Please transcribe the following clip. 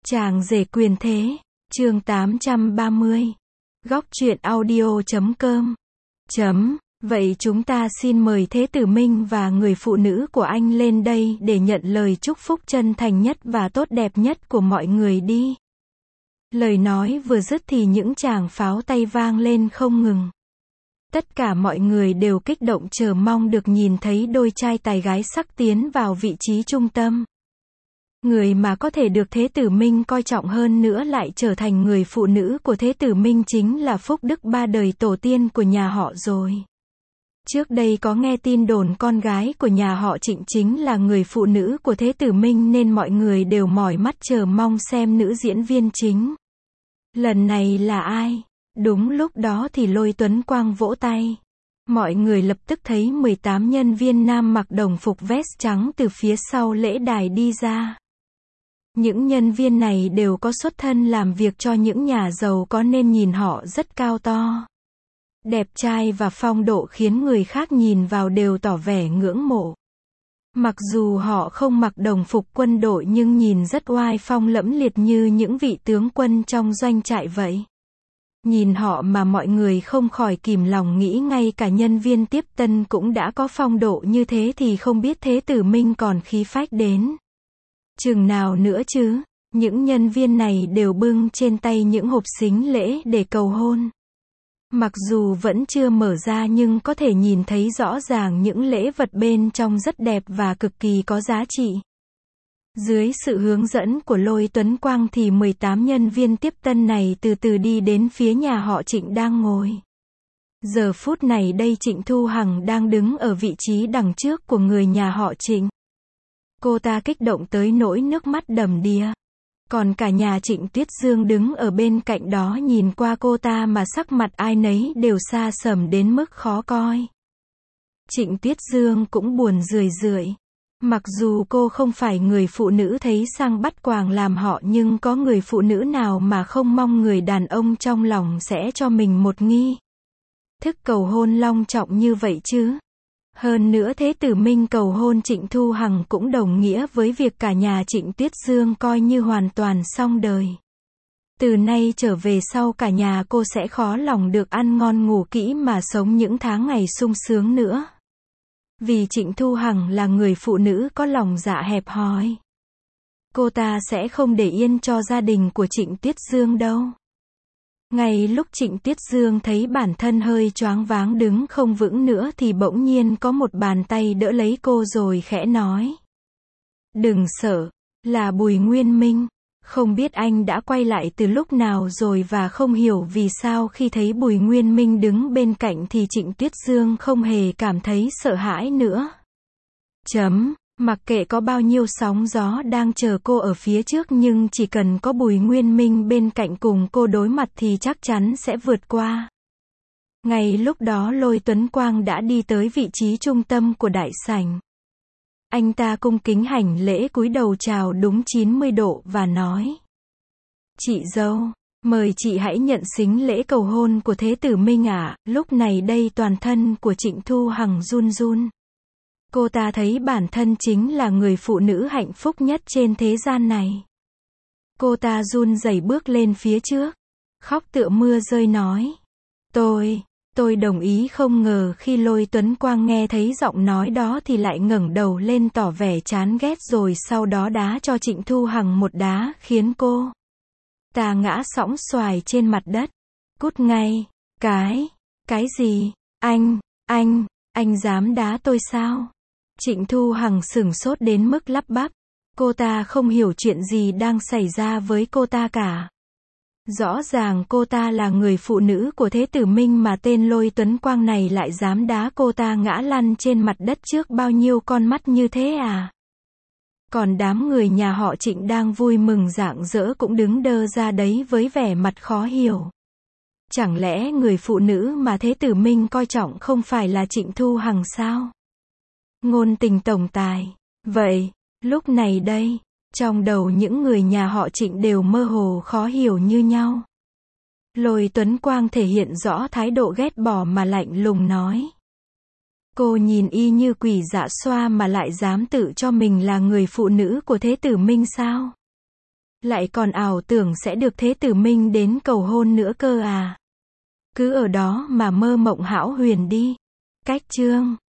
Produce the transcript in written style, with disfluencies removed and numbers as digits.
Chàng rể quyền thế, chương 830. Góc truyện audio.com. Vậy chúng ta xin mời Thế Tử Minh và người phụ nữ của anh lên đây để nhận lời chúc phúc chân thành nhất và tốt đẹp nhất của mọi người đi. Lời nói vừa dứt thì những tràng pháo tay vang lên không ngừng. Tất cả mọi người đều kích động chờ mong được nhìn thấy đôi trai tài gái sắc tiến vào vị trí trung tâm. Người mà có thể được Thế Tử Minh coi trọng hơn nữa lại trở thành người phụ nữ của Thế Tử Minh chính là phúc đức ba đời tổ tiên của nhà họ rồi. Trước đây có nghe tin đồn con gái của nhà họ Trịnh chính là người phụ nữ của Thế Tử Minh nên mọi người đều mỏi mắt chờ mong xem nữ diễn viên chính. Lần này là ai? Đúng lúc đó thì Lôi Tuấn Quang vỗ tay. Mọi người lập tức thấy 18 nhân viên nam mặc đồng phục vest trắng từ phía sau lễ đài đi ra. Những nhân viên này đều có xuất thân làm việc cho những nhà giàu có nên nhìn họ rất cao to, đẹp trai và phong độ khiến người khác nhìn vào đều tỏ vẻ ngưỡng mộ. Mặc dù họ không mặc đồng phục quân đội nhưng nhìn rất oai phong lẫm liệt như những vị tướng quân trong doanh trại vậy. Nhìn họ mà mọi người không khỏi kìm lòng nghĩ ngay cả nhân viên tiếp tân cũng đã có phong độ như thế thì không biết Thế Tử Minh còn khí phách đến chừng nào nữa chứ. Những nhân viên này đều bưng trên tay những hộp sính lễ để cầu hôn. Mặc dù vẫn chưa mở ra nhưng có thể nhìn thấy rõ ràng những lễ vật bên trong rất đẹp và cực kỳ có giá trị. Dưới sự hướng dẫn của Lôi Tuấn Quang thì 18 nhân viên tiếp tân này từ từ đi đến phía nhà họ Trịnh đang ngồi. Giờ phút này đây Trịnh Thu Hằng đang đứng ở vị trí đằng trước của người nhà họ Trịnh. Cô ta kích động tới nỗi nước mắt đầm đìa. Còn cả nhà Trịnh Tuyết Dương đứng ở bên cạnh đó nhìn qua cô ta mà sắc mặt ai nấy đều xa sầm đến mức khó coi. Trịnh Tuyết Dương cũng buồn rười rượi. Mặc dù cô không phải người phụ nữ thấy sang bắt quàng làm họ nhưng có người phụ nữ nào mà không mong người đàn ông trong lòng sẽ cho mình một nghi thức cầu hôn long trọng như vậy chứ. Hơn nữa Thế Tử Minh cầu hôn Trịnh Thu Hằng cũng đồng nghĩa với việc cả nhà Trịnh Tuyết Dương coi như hoàn toàn xong đời. Từ nay trở về sau cả nhà cô sẽ khó lòng được ăn ngon ngủ kỹ mà sống những tháng ngày sung sướng nữa. Vì Trịnh Thu Hằng là người phụ nữ có lòng dạ hẹp hòi. Cô ta sẽ không để yên cho gia đình của Trịnh Tuyết Dương đâu. Ngay lúc Trịnh Tuyết Dương thấy bản thân hơi choáng váng đứng không vững nữa thì bỗng nhiên có một bàn tay đỡ lấy cô rồi khẽ nói. Đừng sợ, là Bùi Nguyên Minh. Không biết anh đã quay lại từ lúc nào rồi và không hiểu vì sao khi thấy Bùi Nguyên Minh đứng bên cạnh thì Trịnh Tuyết Dương không hề cảm thấy sợ hãi nữa. Mặc kệ có bao nhiêu sóng gió đang chờ cô ở phía trước nhưng chỉ cần có Bùi Nguyên Minh bên cạnh cùng cô đối mặt thì chắc chắn sẽ vượt qua. Ngay lúc đó Lôi Tuấn Quang đã đi tới vị trí trung tâm của đại sảnh. Anh ta cung kính hành lễ cúi đầu chào đúng 90 độ và nói. Chị dâu, mời chị hãy nhận sính lễ cầu hôn của Thế Tử Minh ạ. Lúc này đây toàn thân của Trịnh Thu Hằng run run. Cô ta thấy bản thân chính là người phụ nữ hạnh phúc nhất trên thế gian này. Cô ta run rẩy bước lên phía trước, khóc tựa mưa rơi nói. Tôi đồng ý. Không ngờ khi Lôi Tuấn Quang nghe thấy giọng nói đó thì lại ngẩng đầu lên tỏ vẻ chán ghét rồi sau đó đá cho Trịnh Thu Hằng một đá khiến cô ta ngã sõng xoài trên mặt đất. Cút ngay. Cái gì? Anh dám đá tôi sao? Trịnh Thu Hằng sửng sốt đến mức lắp bắp. Cô ta không hiểu chuyện gì đang xảy ra với cô ta cả. Rõ ràng cô ta là người phụ nữ của Thế Tử Minh mà tên Lôi Tuấn Quang này lại dám đá cô ta ngã lăn trên mặt đất trước bao nhiêu con mắt như thế à? Còn đám người nhà họ Trịnh đang vui mừng rạng rỡ cũng đứng đơ ra đấy với vẻ mặt khó hiểu. Chẳng lẽ người phụ nữ mà Thế Tử Minh coi trọng không phải là Trịnh Thu Hằng sao? Ngôn tình tổng tài. Vậy, lúc này đây, trong đầu những người nhà họ Trịnh đều mơ hồ khó hiểu như nhau. Lôi Tuấn Quang thể hiện rõ thái độ ghét bỏ mà lạnh lùng nói. Cô nhìn y như quỷ dạ xoa mà lại dám tự cho mình là người phụ nữ của Thế Tử Minh sao? Lại còn ảo tưởng sẽ được Thế Tử Minh đến cầu hôn nữa cơ à. Cứ ở đó mà mơ mộng hão huyền đi. Cách chương